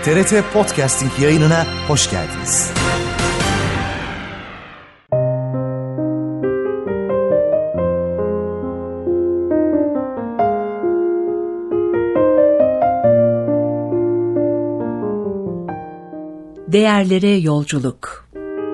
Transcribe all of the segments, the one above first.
TRT Podcasting yayınına hoş geldiniz. Değerlere yolculuk.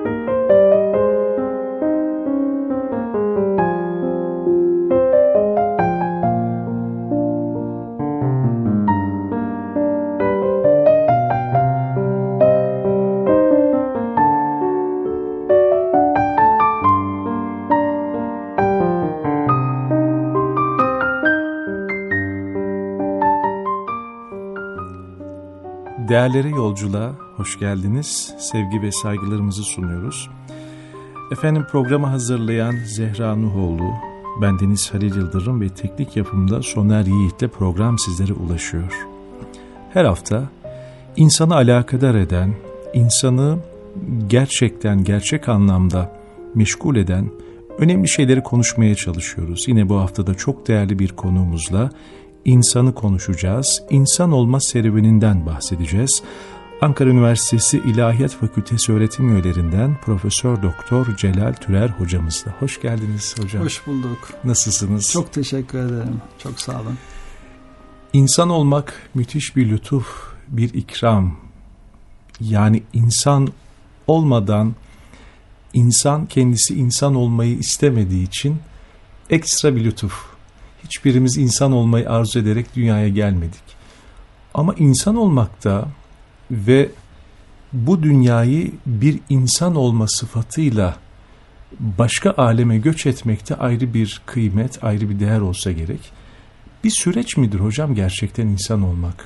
Değerlere yolculuğa hoş geldiniz. Sevgi ve saygılarımızı sunuyoruz. Efendim, programı hazırlayan Zehra Nuhoğlu, bendeniz Halil Yıldırım ve teknik yapımda Soner Yiğit'le program sizlere ulaşıyor. Her hafta insanı alakadar eden, insanı gerçekten gerçek anlamda meşgul eden önemli şeyleri konuşmaya çalışıyoruz. Yine bu haftada çok değerli bir konuğumuzla İnsanı konuşacağız. İnsan olma serüveninden bahsedeceğiz. Ankara Üniversitesi İlahiyat Fakültesi öğretim üyelerinden Profesör Doktor Celal Türer hocamızla. Hoş geldiniz hocam. Hoş bulduk. Nasılsınız? Çok teşekkür ederim. Çok sağ olun. İnsan olmak müthiş bir lütuf, bir ikram. Yani insan olmadan insan kendisi insan olmayı istemediği için ekstra bir lütuf. Hiçbirimiz insan olmayı arzu ederek dünyaya gelmedik. Ama insan olmakta ve bu dünyayı bir insan olma sıfatıyla başka aleme göç etmekte ayrı bir kıymet, ayrı bir değer olsa gerek. Bir süreç midir hocam gerçekten insan olmak?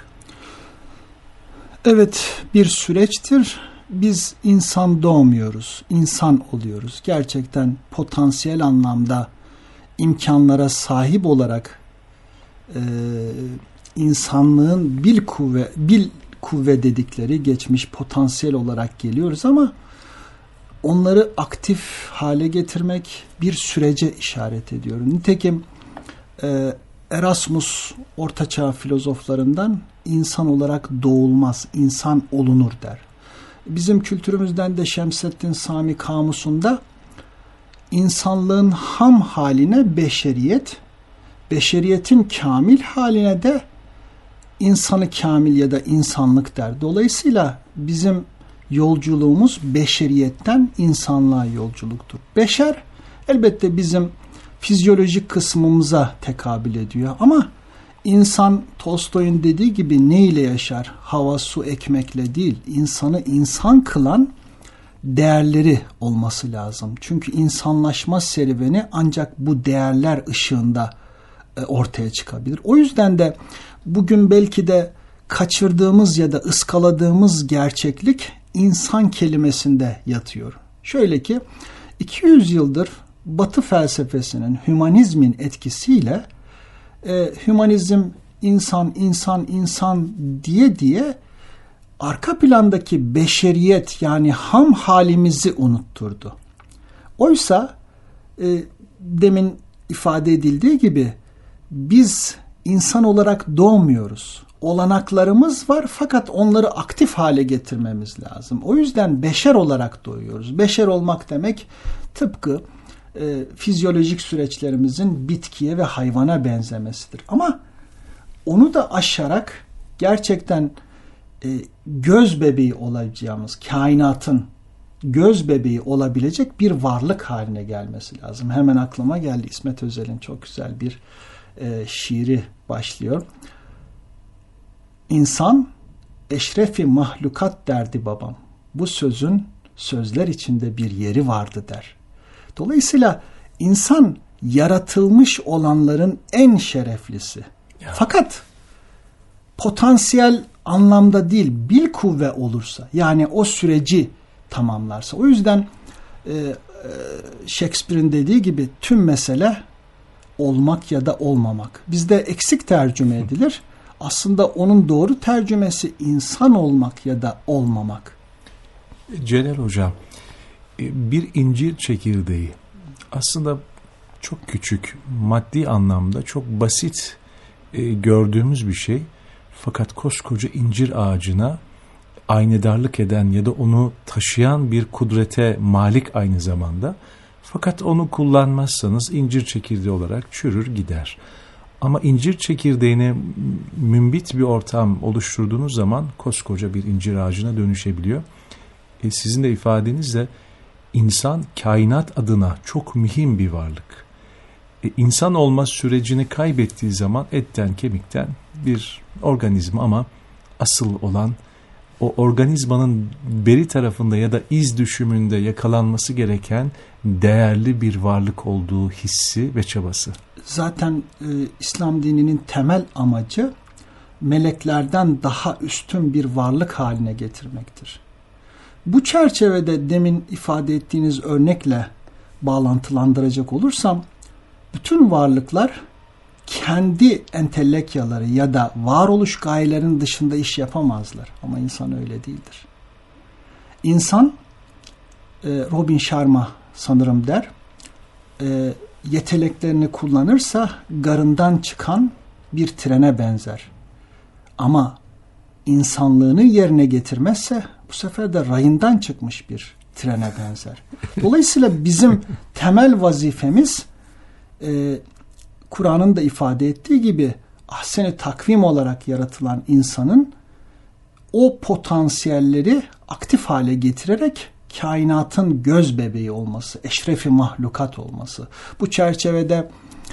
Evet, bir süreçtir. Biz insan doğmuyoruz, insan oluyoruz. Gerçekten potansiyel anlamda imkanlara sahip olarak insanlığın bil kuvve dedikleri geçmiş potansiyel olarak geliyoruz ama onları aktif hale getirmek bir sürece işaret ediyor. Nitekim Erasmus ortaçağ filozoflarından insan olarak doğulmaz, insan olunur der. Bizim kültürümüzden de Şemsettin Sami kamusunda İnsanlığın ham haline beşeriyet, beşeriyetin kamil haline de insanı kamil ya da insanlık der. Dolayısıyla bizim yolculuğumuz beşeriyetten insanlığa yolculuktur. Beşer elbette bizim fizyolojik kısmımıza tekabül ediyor ama insan Tolstoy'un dediği gibi ne ile yaşar? Hava, su, ekmekle değil. İnsanı insan kılan değerleri olması lazım. Çünkü insanlaşma serüveni ancak bu değerler ışığında ortaya çıkabilir. O yüzden de bugün belki de kaçırdığımız ya da ıskaladığımız gerçeklik insan kelimesinde yatıyor. Şöyle ki 200 yıldır Batı felsefesinin, hümanizmin etkisiyle hümanizm insan diye arka plandaki beşeriyet yani ham halimizi unutturdu. Oysa demin ifade edildiği gibi biz insan olarak doğmuyoruz. Olanaklarımız var fakat onları aktif hale getirmemiz lazım. O yüzden beşer olarak doğuyoruz. Beşer olmak demek tıpkı fizyolojik süreçlerimizin bitkiye ve hayvana benzemesidir. Ama onu da aşarak gerçekten göz bebeği olacağımız, kainatın göz bebeği olabilecek bir varlık haline gelmesi lazım. Hemen aklıma geldi, İsmet Özel'in çok güzel bir şiiri başlıyor. İnsan eşrefi mahlukat derdi babam. Bu sözün sözler içinde bir yeri vardı der. Dolayısıyla insan yaratılmış olanların en şereflisi. Ya. Fakat potansiyel anlamda değil, bilkuvve olursa, yani o süreci tamamlarsa. O yüzden Shakespeare'in dediği gibi tüm mesele olmak ya da olmamak. Bizde eksik tercüme edilir. Aslında onun doğru tercümesi insan olmak ya da olmamak. Celal Hocam, bir incir çekirdeği aslında çok küçük, maddi anlamda çok basit gördüğümüz bir şey. Fakat koskoca incir ağacına aynedarlık eden ya da onu taşıyan bir kudrete malik aynı zamanda. Fakat onu kullanmazsanız incir çekirdeği olarak çürür gider. Ama incir çekirdeğine mümbit bir ortam oluşturduğunuz zaman koskoca bir incir ağacına dönüşebiliyor. Sizin de ifadenizle insan kainat adına çok mühim bir varlık. İnsan olma sürecini kaybettiği zaman etten kemikten bir organizma ama asıl olan o organizmanın beri tarafında ya da iz düşümünde yakalanması gereken değerli bir varlık olduğu hissi ve çabası. Zaten İslam dininin temel amacı meleklerden daha üstün bir varlık haline getirmektir. Bu çerçevede demin ifade ettiğiniz örnekle bağlantılandıracak olursam, bütün varlıklar kendi entelekyaları ya da varoluş gayelerinin dışında iş yapamazlar. Ama insan öyle değildir. İnsan, Robin Sharma sanırım der, yeteneklerini kullanırsa garından çıkan bir trene benzer. Ama insanlığını yerine getirmezse bu sefer de rayından çıkmış bir trene benzer. Dolayısıyla bizim temel vazifemiz Kur'an'ın da ifade ettiği gibi ahsen-i takvim olarak yaratılan insanın o potansiyelleri aktif hale getirerek kainatın göz bebeği olması, eşrefi mahlukat olması. Bu çerçevede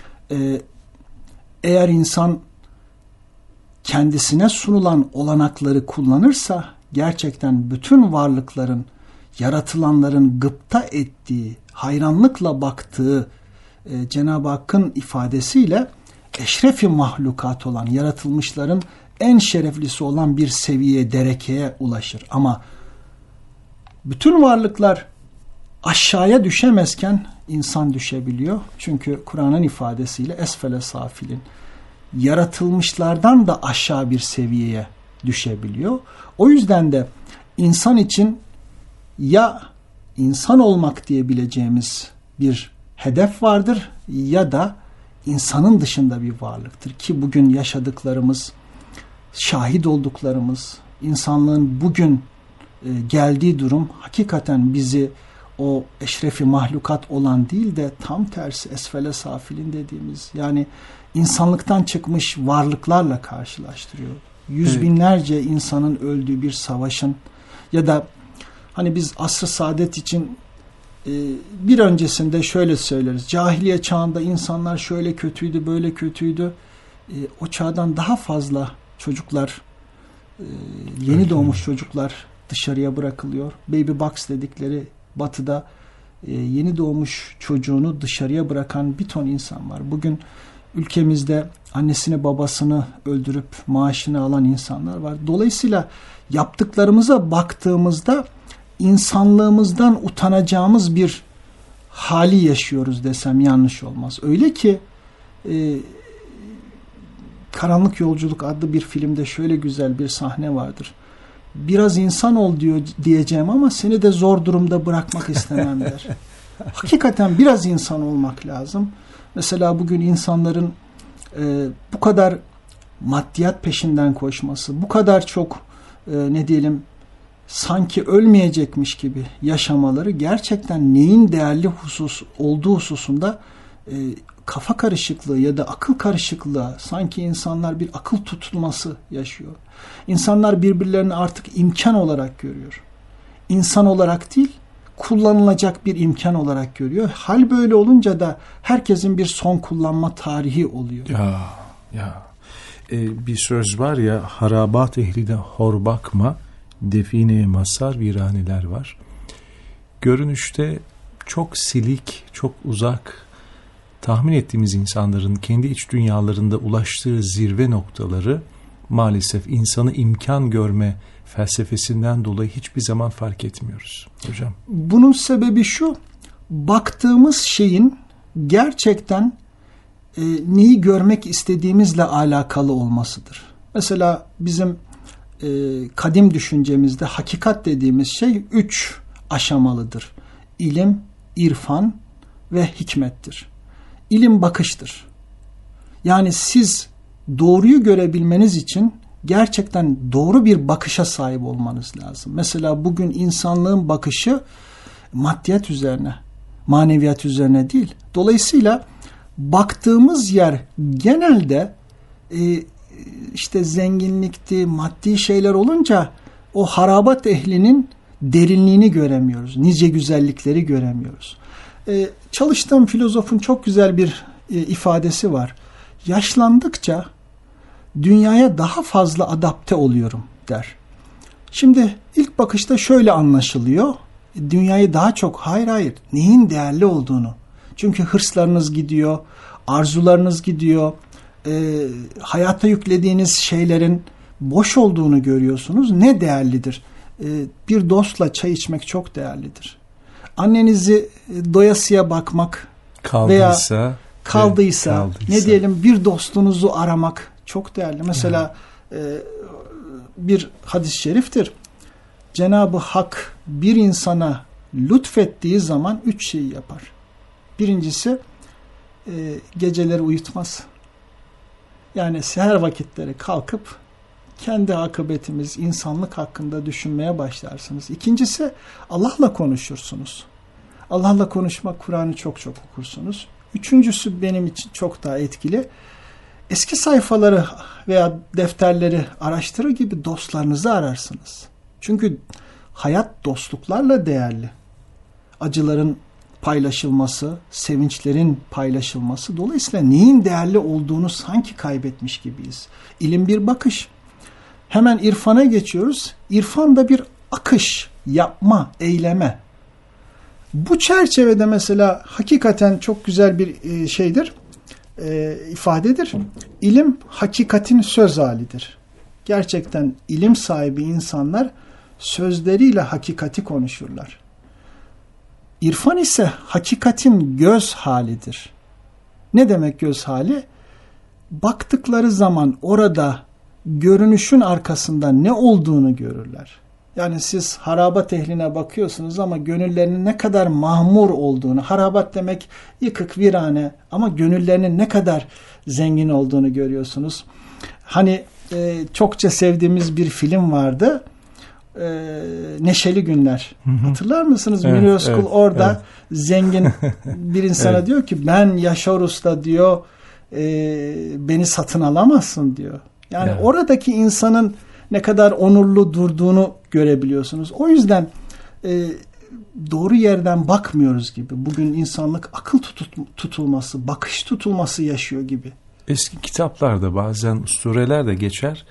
eğer insan kendisine sunulan olanakları kullanırsa gerçekten bütün varlıkların, yaratılanların gıpta ettiği, hayranlıkla baktığı Cenab-ı Hakk'ın ifadesiyle eşrefi mahlukat olan, yaratılmışların en şereflisi olan bir seviyeye, derekeye ulaşır. Ama bütün varlıklar aşağıya düşemezken insan düşebiliyor. Çünkü Kur'an'ın ifadesiyle esfele safilin, yaratılmışlardan da aşağı bir seviyeye düşebiliyor. O yüzden de insan için ya insan olmak diyebileceğimiz bir hedef vardır ya da insanın dışında bir varlıktır ki bugün yaşadıklarımız, şahit olduklarımız, insanlığın bugün geldiği durum hakikaten bizi o eşrefi mahlukat olan değil de tam tersi esfele safilin dediğimiz, yani insanlıktan çıkmış varlıklarla karşılaştırıyor. Yüz binlerce insanın öldüğü bir savaşın ya da hani biz asr-ı saadet için bir öncesinde şöyle söyleriz. Cahiliye çağında insanlar şöyle kötüydü, böyle kötüydü. O çağdan daha fazla çocuklar, yeni doğmuş çocuklar dışarıya bırakılıyor. Baby box dedikleri batıda yeni doğmuş çocuğunu dışarıya bırakan bir ton insan var. Bugün ülkemizde annesini babasını öldürüp maaşını alan insanlar var. Dolayısıyla yaptıklarımıza baktığımızda insanlığımızdan utanacağımız bir hali yaşıyoruz desem yanlış olmaz. Öyle ki Karanlık Yolculuk adlı bir filmde şöyle güzel bir sahne vardır. Biraz insan ol diyeceğim ama seni de zor durumda bırakmak istemem der. Hakikaten biraz insan olmak lazım. Mesela bugün insanların bu kadar maddiyat peşinden koşması, bu kadar çok sanki ölmeyecekmiş gibi yaşamaları gerçekten neyin değerli olduğu hususunda kafa karışıklığı ya da akıl karışıklığı, sanki insanlar bir akıl tutulması yaşıyor. İnsanlar birbirlerini artık imkan olarak görüyor. İnsan olarak değil, kullanılacak bir imkan olarak görüyor. Hal böyle olunca da herkesin bir son kullanma tarihi oluyor. Bir söz var ya, harabat ehline hor bakma, defineye mazhar viraneler var. Görünüşte çok silik, çok uzak, tahmin ettiğimiz insanların kendi iç dünyalarında ulaştığı zirve noktaları maalesef insanı imkan görme felsefesinden dolayı hiçbir zaman fark etmiyoruz hocam. Bunun sebebi şu, baktığımız şeyin gerçekten neyi görmek istediğimizle alakalı olmasıdır. Mesela bizim kadim düşüncemizde hakikat dediğimiz şey 3 aşamalıdır. İlim, irfan ve hikmettir. İlim bakıştır. Yani siz doğruyu görebilmeniz için gerçekten doğru bir bakışa sahip olmanız lazım. Mesela bugün insanlığın bakışı maddiyat üzerine, maneviyat üzerine değil. Dolayısıyla baktığımız yer genelde işte zenginlikti, maddi şeyler olunca o harabat ehlinin derinliğini göremiyoruz. Nice güzellikleri göremiyoruz. Çalıştığım filozofun çok güzel bir ifadesi var. Yaşlandıkça dünyaya daha fazla adapte oluyorum der. Şimdi ilk bakışta şöyle anlaşılıyor. Dünyayı daha çok hayır neyin değerli olduğunu. Çünkü hırslarınız gidiyor, arzularınız gidiyor, hayata yüklediğiniz şeylerin boş olduğunu görüyorsunuz. Ne değerlidir? Bir dostla çay içmek çok değerlidir. Annenizi doyasıya bakmak kaldıysa ne diyelim bir dostunuzu aramak çok değerli. Mesela bir hadis-i şeriftir. Cenab-ı Hak bir insana lütfettiği zaman 3 şeyi yapar. Birincisi geceleri uyutmaz. Yani seher vakitleri kalkıp kendi akıbetimiz, insanlık hakkında düşünmeye başlarsınız. İkincisi Allah'la konuşursunuz. Allah'la konuşmak, Kur'an'ı çok çok okursunuz. Üçüncüsü benim için çok daha etkili. Eski sayfaları veya defterleri araştırır gibi dostlarınızı ararsınız. Çünkü hayat dostluklarla değerli. Acıların paylaşılması, sevinçlerin paylaşılması. Dolayısıyla neyin değerli olduğunu sanki kaybetmiş gibiyiz. İlim bir bakış. Hemen irfana geçiyoruz. İrfan da bir akış, yapma, eyleme. Bu çerçevede mesela hakikaten çok güzel bir şeydir, ifadedir. İlim hakikatin söz halidir. Gerçekten ilim sahibi insanlar sözleriyle hakikati konuşurlar. İrfan ise hakikatin göz halidir. Ne demek göz hali? Baktıkları zaman orada görünüşün arkasında ne olduğunu görürler. Yani siz harabat ehline bakıyorsunuz ama gönüllerinin ne kadar mahmur olduğunu, harabat demek yıkık, virane ama gönüllerinin ne kadar zengin olduğunu görüyorsunuz. Hani çokça sevdiğimiz bir film vardı. Neşeli Günler. Hatırlar mısınız? Evet, Münir Özkul orada evet. Zengin bir insana Evet. diyor ki ben Yaşar Usta diyor beni satın alamazsın diyor. Yani Evet. oradaki insanın ne kadar onurlu durduğunu görebiliyorsunuz. O yüzden doğru yerden bakmıyoruz gibi. Bugün insanlık akıl tutulması, bakış tutulması yaşıyor gibi. Eski kitaplarda bazen sureler de geçer.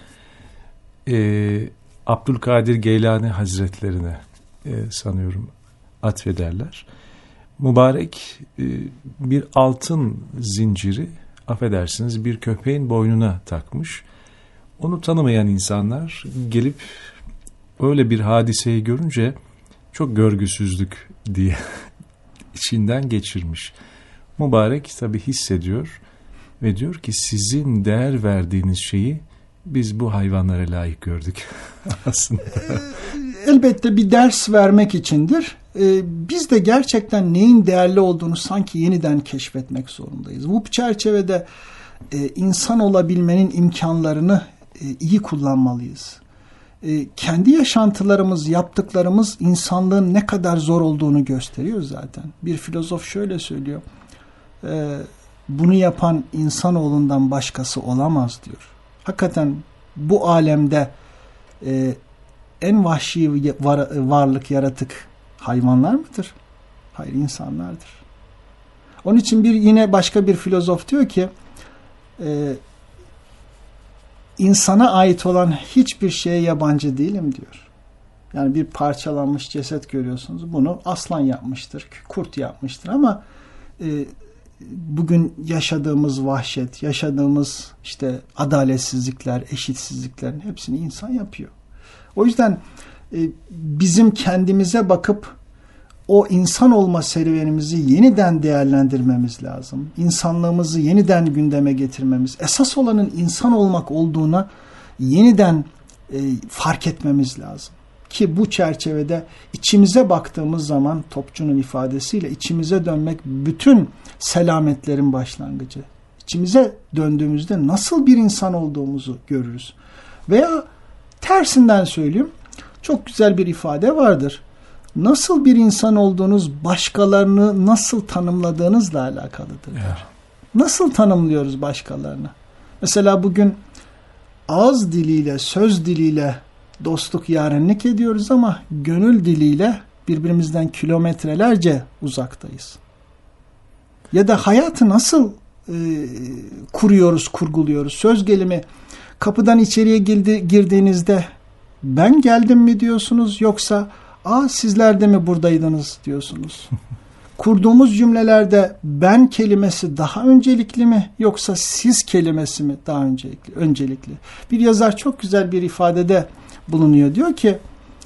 Abdülkadir Geylani Hazretlerine sanıyorum atfederler. Mübarek bir altın zinciri, affedersiniz, bir köpeğin boynuna takmış. Onu tanımayan insanlar gelip öyle bir hadiseyi görünce çok görgüsüzlük diye içinden geçirmiş. Mübarek tabii hissediyor ve diyor ki sizin değer verdiğiniz şeyi biz bu hayvanlara layık gördük aslında. Elbette bir ders vermek içindir. Biz de gerçekten neyin değerli olduğunu sanki yeniden keşfetmek zorundayız. Bu çerçevede insan olabilmenin imkanlarını iyi kullanmalıyız. Kendi yaşantılarımız, yaptıklarımız insanlığın ne kadar zor olduğunu gösteriyor zaten. Bir filozof şöyle söylüyor. Bunu yapan insanoğlundan başkası olamaz diyor. Hakikaten bu alemde en vahşi varlık, yaratık hayvanlar mıdır? Hayır, insanlardır. Onun için yine başka bir filozof diyor ki insana ait olan hiçbir şeye yabancı değilim diyor. Yani bir parçalanmış ceset görüyorsunuz. Bunu aslan yapmıştır, kurt yapmıştır ama bugün yaşadığımız vahşet, yaşadığımız işte adaletsizlikler, eşitsizliklerin hepsini insan yapıyor. O yüzden bizim kendimize bakıp o insan olma serüvenimizi yeniden değerlendirmemiz lazım. İnsanlığımızı yeniden gündeme getirmemiz, esas olanın insan olmak olduğuna yeniden fark etmemiz lazım. Ki bu çerçevede içimize baktığımız zaman Topçu'nun ifadesiyle içimize dönmek bütün selametlerin başlangıcı. İçimize döndüğümüzde nasıl bir insan olduğumuzu görürüz. Veya tersinden söyleyeyim, çok güzel bir ifade vardır. Nasıl bir insan olduğunuz başkalarını nasıl tanımladığınızla alakalıdır. Evet. Nasıl tanımlıyoruz başkalarını? Mesela bugün ağız diliyle, söz diliyle dostluk, yarenlik ediyoruz ama gönül diliyle birbirimizden kilometrelerce uzaktayız. Ya da hayatı nasıl kuruyoruz, kurguluyoruz? Söz gelimi, kapıdan içeriye girdiğinizde ben geldim mi diyorsunuz, yoksa sizler de mi buradaydınız diyorsunuz? Kurduğumuz cümlelerde ben kelimesi daha öncelikli mi, yoksa siz kelimesi mi daha öncelikli? Bir yazar çok güzel bir ifadede bulunuyor. Diyor ki,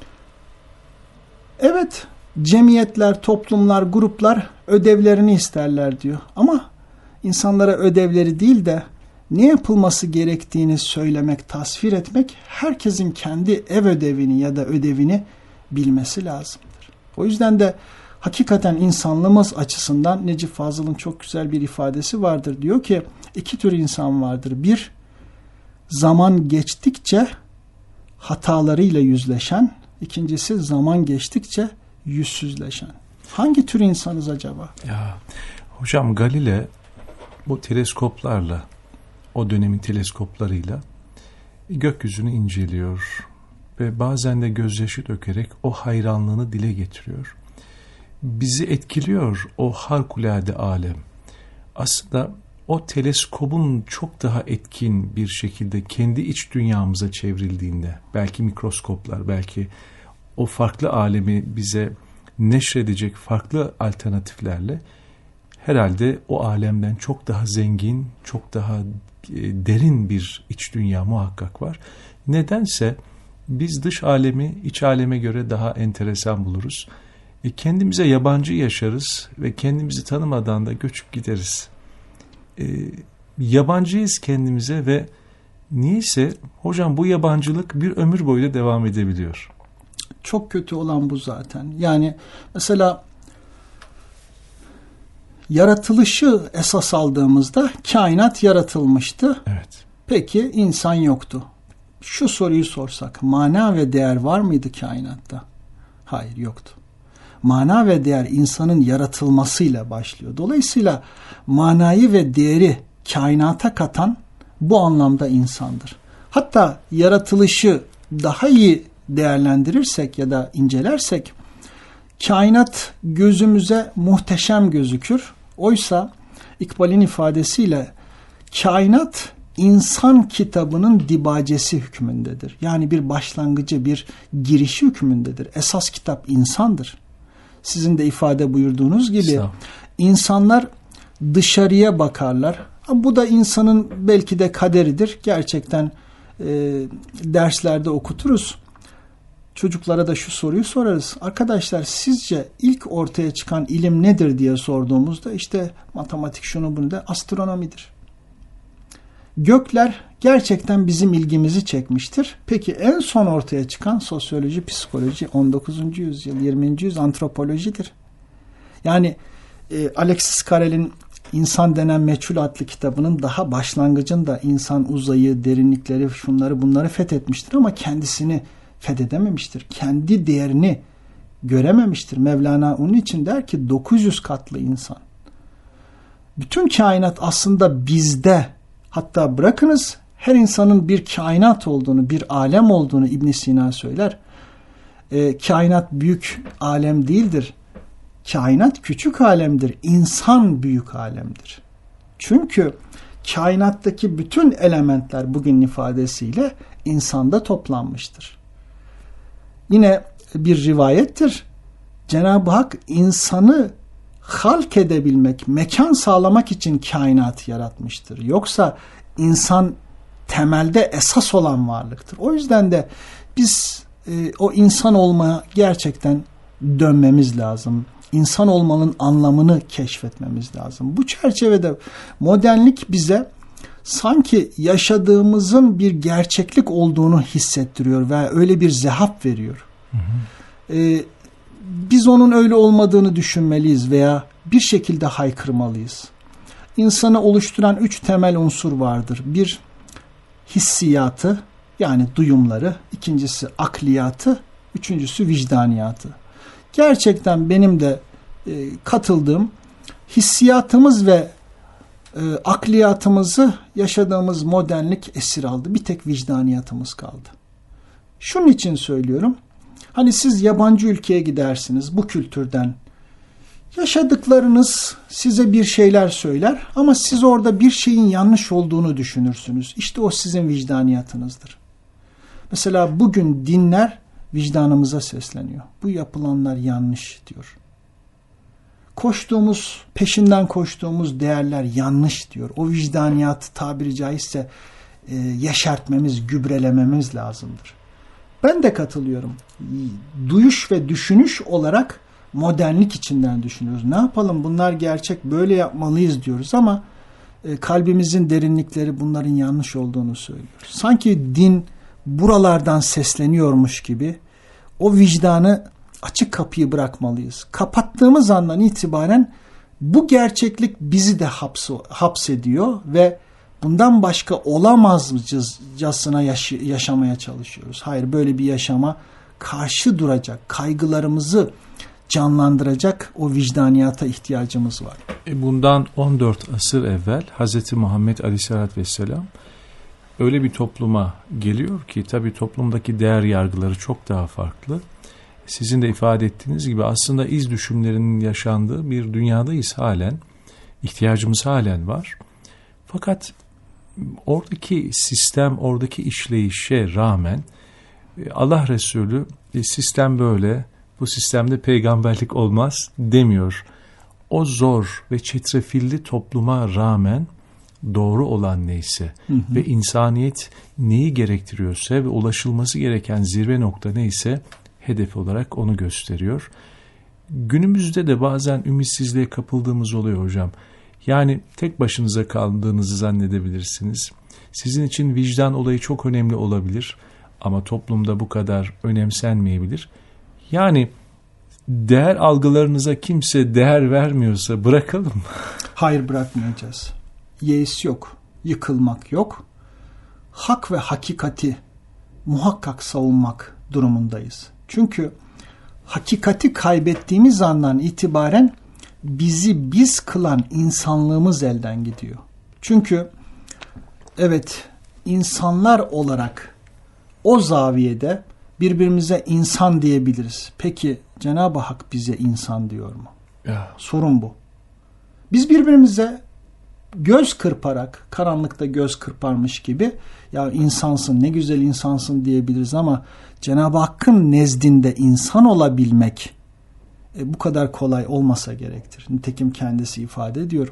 evet, cemiyetler, toplumlar, gruplar ödevlerini isterler diyor. Ama insanlara ödevleri değil de ne yapılması gerektiğini söylemek, tasvir etmek, herkesin kendi ev ödevini ya da ödevini bilmesi lazımdır. O yüzden de hakikaten insanlığımız açısından Necip Fazıl'ın çok güzel bir ifadesi vardır. Diyor ki, iki tür insan vardır. Bir, zaman geçtikçe hatalarıyla yüzleşen. İkincisi, zaman geçtikçe yüzsüzleşen. Hangi tür insanız acaba? Ya hocam, Galile bu teleskoplarla, o dönemin teleskoplarıyla gökyüzünü inceliyor ve bazen de gözyaşı dökerek o hayranlığını dile getiriyor. Bizi etkiliyor o harikulade alem. Aslında o teleskobun çok daha etkin bir şekilde kendi iç dünyamıza çevrildiğinde, belki mikroskoplar, belki o farklı alemi bize neşredecek farklı alternatiflerle herhalde o alemden çok daha zengin, çok daha derin bir iç dünya muhakkak var. Nedense biz dış alemi iç aleme göre daha enteresan buluruz. Kendimize yabancı yaşarız ve kendimizi tanımadan da göçüp gideriz. Yabancıyız kendimize ve niyeyse hocam bu yabancılık bir ömür boyu da devam edebiliyor. Çok kötü olan bu zaten. Yani mesela yaratılışı esas aldığımızda kainat yaratılmıştı. Evet. Peki insan yoktu. Şu soruyu sorsak, mana ve değer var mıydı kainatta? Hayır, yoktu. Mana ve değer insanın yaratılmasıyla başlıyor. Dolayısıyla manayı ve değeri kainata katan bu anlamda insandır. Hatta yaratılışı daha iyi değerlendirirsek ya da incelersek, kainat gözümüze muhteşem gözükür. Oysa İkbal'in ifadesiyle kainat insan kitabının dibacesi hükmündedir. Yani bir başlangıcı, bir girişi hükmündedir. Esas kitap insandır. Sizin de ifade buyurduğunuz gibi insanlar dışarıya bakarlar. Bu da insanın belki de kaderidir. Gerçekten derslerde okuturuz. Çocuklara da şu soruyu sorarız. Arkadaşlar, sizce ilk ortaya çıkan ilim nedir diye sorduğumuzda işte matematik şunu bunu da, astronomidir. Gökler gerçekten bizim ilgimizi çekmiştir. Peki en son ortaya çıkan sosyoloji, psikoloji, 19. yüzyıl, 20. yüzyıl antropolojidir. Yani Alexis Carrel'in İnsan Denen Meçhul adlı kitabının daha başlangıcında insan uzayı, derinlikleri, şunları bunları fethetmiştir ama kendisini fethedememiştir. Kendi değerini görememiştir. Mevlana onun için der ki 900 katlı insan. Bütün kainat aslında bizde. Hatta bırakınız her insanın bir kainat olduğunu, bir alem olduğunu İbn Sina söyler. Kainat büyük alem değildir. Kainat küçük alemdir. İnsan büyük alemdir. Çünkü kainattaki bütün elementler bugün ifadesiyle insanda toplanmıştır. Yine bir rivayettir. Cenab-ı Hak insanı halk edebilmek, mekan sağlamak için kainatı yaratmıştır. Yoksa insan temelde esas olan varlıktır. O yüzden de biz o insan olmaya gerçekten dönmemiz lazım. İnsan olmanın anlamını keşfetmemiz lazım. Bu çerçevede modernlik bize sanki yaşadığımızın bir gerçeklik olduğunu hissettiriyor ve öyle bir zehap veriyor. Hı hı. Biz onun öyle olmadığını düşünmeliyiz veya bir şekilde haykırmalıyız. İnsanı oluşturan 3 temel unsur vardır. Bir, hissiyatı, Yani duyumları, ikincisi akliyatı, üçüncüsü vicdaniyatı. Gerçekten benim de katıldığım hissiyatımız ve akliyatımızı yaşadığımız modernlik esir aldı. Bir tek vicdaniyatımız kaldı. Şunun için söylüyorum. Hani siz yabancı ülkeye gidersiniz bu kültürden. Yaşadıklarınız size bir şeyler söyler ama siz orada bir şeyin yanlış olduğunu düşünürsünüz. İşte o sizin vicdaniyatınızdır. Mesela bugün dinler vicdanımıza sesleniyor. Bu yapılanlar yanlış diyor. Peşinden koştuğumuz değerler yanlış diyor. O vicdaniyatı tabiri caizse yeşertmemiz, gübrelememiz lazımdır. Ben de katılıyorum. Duyuş ve düşünüş olarak modernlik içinden düşünüyoruz. Ne yapalım, bunlar gerçek, böyle yapmalıyız diyoruz ama kalbimizin derinlikleri bunların yanlış olduğunu söylüyor. Sanki din buralardan sesleniyormuş gibi o vicdanı açık kapıyı bırakmalıyız. Kapattığımız andan itibaren bu gerçeklik bizi de hapsediyor ve bundan başka olamazcasına yaşamaya çalışıyoruz. Hayır, böyle bir yaşama karşı duracak, kaygılarımızı canlandıracak o vicdaniyata ihtiyacımız var. Bundan 14 asır evvel Hz. Muhammed Aleyhisselatü Vesselam öyle bir topluma geliyor ki tabii toplumdaki değer yargıları çok daha farklı. Sizin de ifade ettiğiniz gibi aslında iz düşümlerinin yaşandığı bir dünyadayız halen. İhtiyacımız halen var. Fakat oradaki sistem, oradaki işleyişe rağmen Allah Resulü sistem böyle, bu sistemde peygamberlik olmaz demiyor. O zor ve çetrefilli topluma rağmen doğru olan neyse ve insaniyet neyi gerektiriyorsa ve ulaşılması gereken zirve nokta neyse hedef olarak onu gösteriyor. Günümüzde de bazen ümitsizliğe kapıldığımız oluyor hocam. Yani tek başınıza kaldığınızı zannedebilirsiniz. Sizin için vicdan olayı çok önemli olabilir ama toplumda bu kadar önemsenmeyebilir. Yani değer algılarınıza kimse değer vermiyorsa bırakalım. Hayır, bırakmayacağız. Yeis yok, yıkılmak yok. Hak ve hakikati muhakkak savunmak durumundayız. Çünkü hakikati kaybettiğimiz andan itibaren bizi biz kılan insanlığımız elden gidiyor. Çünkü evet, insanlar olarak o zaviyede birbirimize insan diyebiliriz. Peki Cenab-ı Hak bize insan diyor mu? Ya. Sorun bu. Biz birbirimize göz kırparak, karanlıkta göz kırparmış gibi ya insansın, ne güzel insansın diyebiliriz ama Cenab-ı Hakk'ın nezdinde insan olabilmek bu kadar kolay olmasa gerektir. Nitekim kendisi ifade ediyor.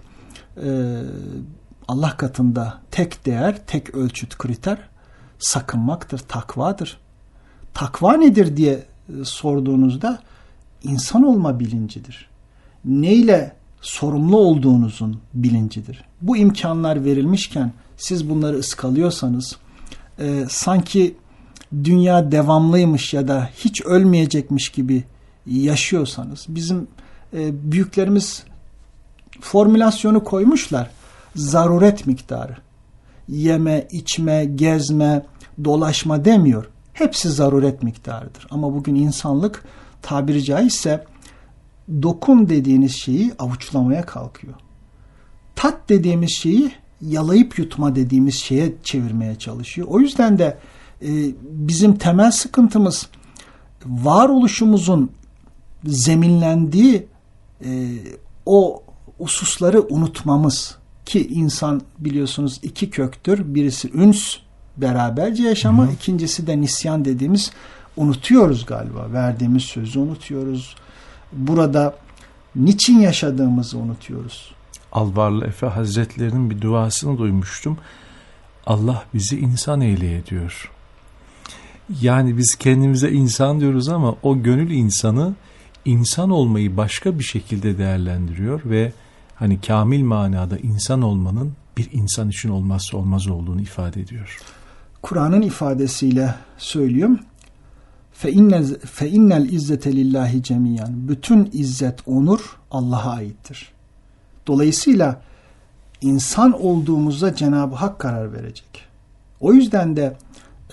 Allah katında tek değer, tek ölçüt, kriter sakınmaktır, takvadır. Takva nedir diye sorduğunuzda insan olma bilincidir. Neyle sorumlu olduğunuzun bilincidir. Bu imkanlar verilmişken siz bunları ıskalıyorsanız sanki dünya devamlıymış ya da hiç ölmeyecekmiş gibi yaşıyorsanız, bizim büyüklerimiz formülasyonu koymuşlar. Zaruret miktarı. Yeme, içme, gezme, dolaşma demiyor. Hepsi zaruret miktarıdır. Ama bugün insanlık tabiri caizse dokun dediğiniz şeyi avuçlamaya kalkıyor. Tat dediğimiz şeyi yalayıp yutma dediğimiz şeye çevirmeye çalışıyor. O yüzden de bizim temel sıkıntımız varoluşumuzun zeminlendiği o hususları unutmamız. Ki insan biliyorsunuz iki köktür. Birisi üns, beraberce yaşama. İkincisi de nisyan dediğimiz, unutuyoruz galiba. Verdiğimiz sözü unutuyoruz. Burada niçin yaşadığımızı unutuyoruz. Alvarlı Efe Hazretlerinin bir duasını duymuştum. Allah bizi insan eyleye diyor. Yani biz kendimize insan diyoruz ama o gönül insanı insan olmayı başka bir şekilde değerlendiriyor ve hani kamil manada insan olmanın bir insan için olmazsa olmaz olduğunu ifade ediyor. Kur'an'ın ifadesiyle söylüyorum. فَاِنَّ الْاِزَّةَ لِلّٰهِ cemiyan. Bütün izzet, onur Allah'a aittir. Dolayısıyla insan olduğumuzda Cenab-ı Hak karar verecek. O yüzden de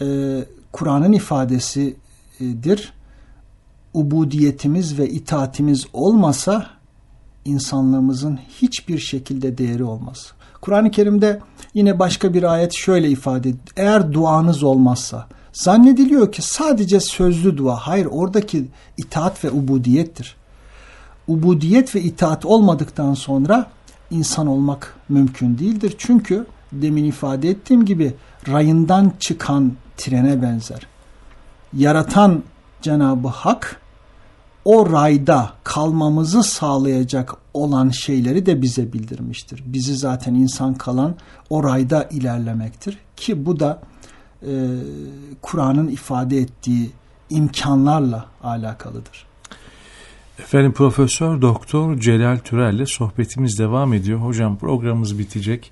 Kur'an'ın ifadesidir. Ubudiyetimiz ve itaatimiz olmasa insanlığımızın hiçbir şekilde değeri olmaz. Kur'an-ı Kerim'de yine başka bir ayet şöyle ifade ediyor. Eğer duanız olmazsa, zannediliyor ki sadece sözlü dua. Hayır, oradaki itaat ve ubudiyettir. Ubudiyet ve itaat olmadıktan sonra insan olmak mümkün değildir. Çünkü demin ifade ettiğim gibi rayından çıkan trene benzer. Yaratan Cenab-ı Hak o rayda kalmamızı sağlayacak olan şeyleri de bize bildirmiştir. Bizi zaten insan kalan o rayda ilerlemektir. Ki bu da Kur'an'ın ifade ettiği imkanlarla alakalıdır. Efendim Profesör Doktor Celal Türer'le sohbetimiz devam ediyor. Hocam programımız bitecek.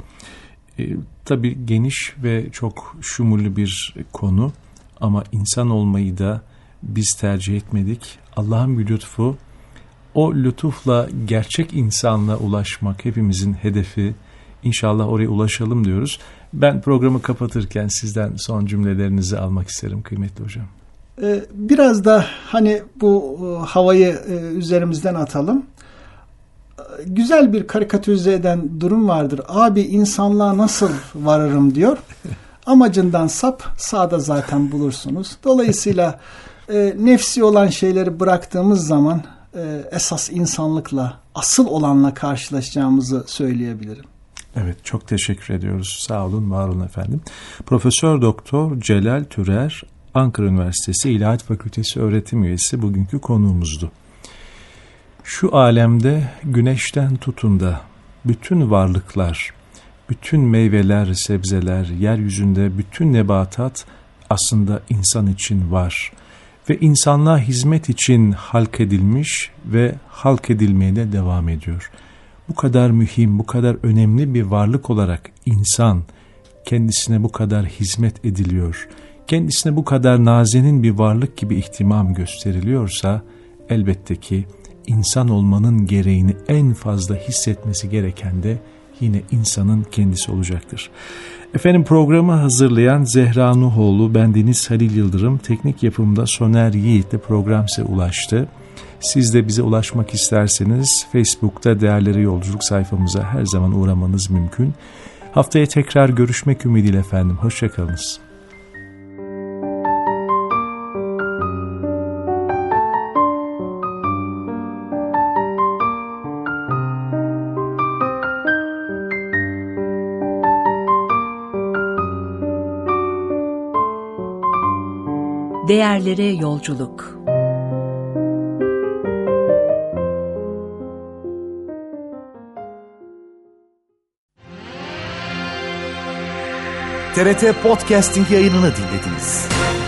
Tabii geniş ve çok şumurlu bir konu ama insan olmayı da biz tercih etmedik. Allah'ın bir lütfu. O lütufla gerçek insanla ulaşmak hepimizin hedefi. İnşallah oraya ulaşalım diyoruz. Ben programı kapatırken sizden son cümlelerinizi almak isterim kıymetli hocam. Biraz da hani bu havayı üzerimizden atalım. Güzel bir karikatürize eden durum vardır. Abi insanlığa nasıl varırım diyor. Amacından sap, sağda zaten bulursunuz. Dolayısıyla nefsi olan şeyleri bıraktığımız zaman esas insanlıkla, asıl olanla karşılaşacağımızı söyleyebilirim. Evet, çok teşekkür ediyoruz. Sağ olun, var olun efendim. Profesör Doktor Celal Türer, Ankara Üniversitesi İlahiyat Fakültesi öğretim üyesi bugünkü konuğumuzdu. Şu alemde güneşten tutun da bütün varlıklar, bütün meyveler, sebzeler, yeryüzünde bütün nebatat aslında insan için var. Ve insanlığa hizmet için halk edilmiş ve halk edilmeye de devam ediyor. Bu kadar mühim, bu kadar önemli bir varlık olarak insan kendisine bu kadar hizmet ediliyor, kendisine bu kadar nazenin bir varlık gibi ihtimam gösteriliyorsa elbette ki insan olmanın gereğini en fazla hissetmesi gereken de yine insanın kendisi olacaktır. Efendim programı hazırlayan Zehra Nuhoğlu, bendeniz Halil Yıldırım, teknik yapımda Soner Yiğit'le program size ulaştı. Siz de bize ulaşmak isterseniz Facebook'ta Değerleri Yolculuk sayfamıza her zaman uğramanız mümkün. Haftaya tekrar görüşmek ümidiyle efendim. Hoşçakalınız. Değerlere yolculuk. TRT Podcasting yayınını dinlediniz.